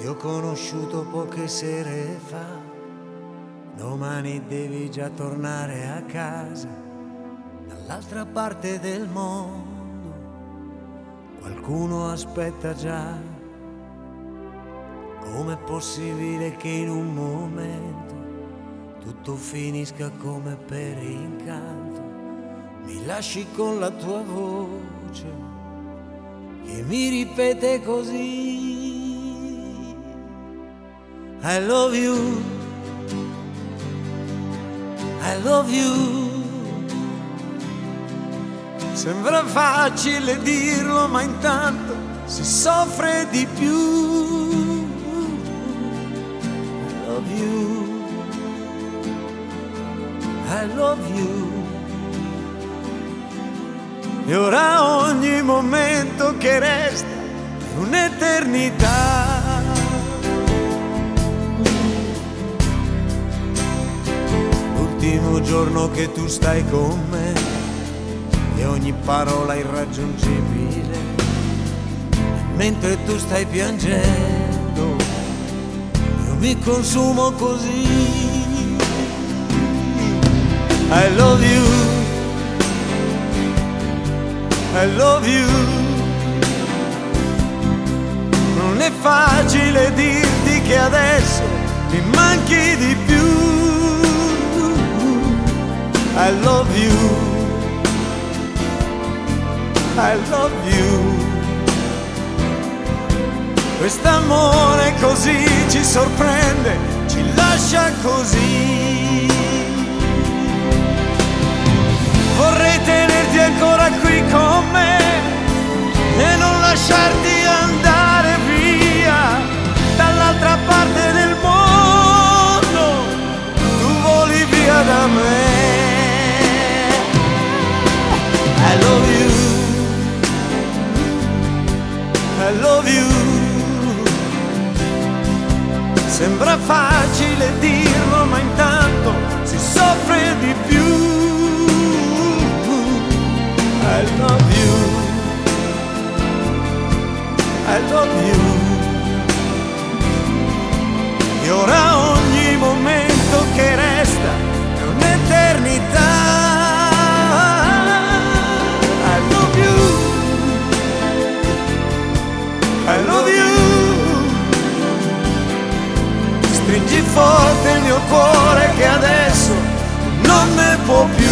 Ti ho conosciuto poche sere fa, domani devi già tornare a casa, dall'altra parte del mondo, qualcuno aspetta già. Com'è possibile che in un momento tutto finisca come per incanto? Mi lasci con la tua voce che mi ripete così: I love you, I love you. Sembra facile dirlo, ma intanto si soffre di più. I love you, I love you. E ora ogni momento che resta è un'eternità. L'ultimo giorno che tu stai con me e ogni parola irraggiungibile, e mentre tu stai piangendo io mi consumo così. I love you, I love you. Non è facile dirti che adesso mi manchi di più. I love you, I love you. Quest'amore così ci sorprende, ci lascia così. Vorrei tenerti ancora qui con me e non lasciarti andare via dall'altra parte del mondo. Tu voli via da me. I love you, I love you. Sembra facile dirlo, ma intanto si soffre di più. I love you, I love you. E ora ogni momento che resta è un'eternità. I love you. Stringi forte il mio cuore che adesso non ne può più.